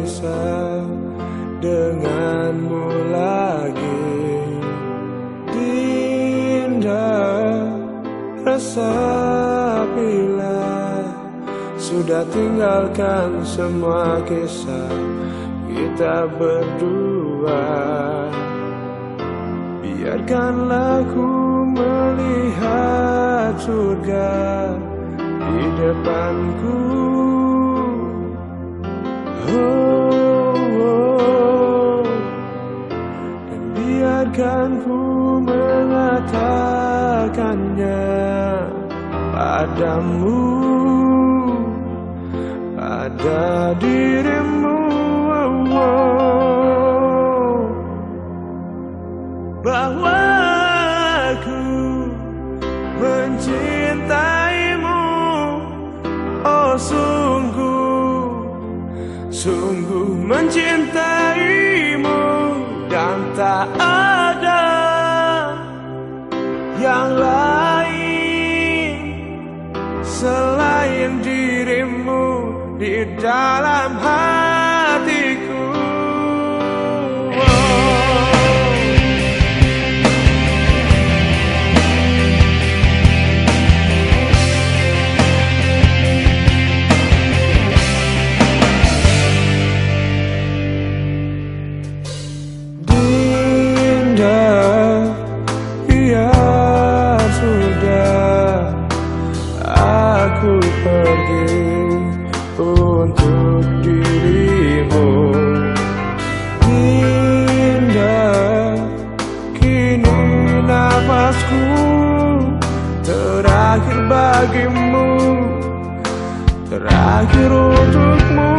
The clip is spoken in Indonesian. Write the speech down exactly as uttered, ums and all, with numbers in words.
bisa denganmu lagi. Dinda, resapilah, sudah tinggalkan semua kisah kita berdua. Biarkanlah ku melihat surga di depanku. Oh, oh. Dan biarkan ku mengatakannya padamu, pada dirimu. Oh, oh. Bahwa aku mencintaimu, oh sungguh, sungguh mencintaimu, dan tak ada yang lain selain dirimu di dalam hatiku. Aku pergi untuk dirimu, Dinda. Kini nafasku terakhir bagimu, terakhir untukmu.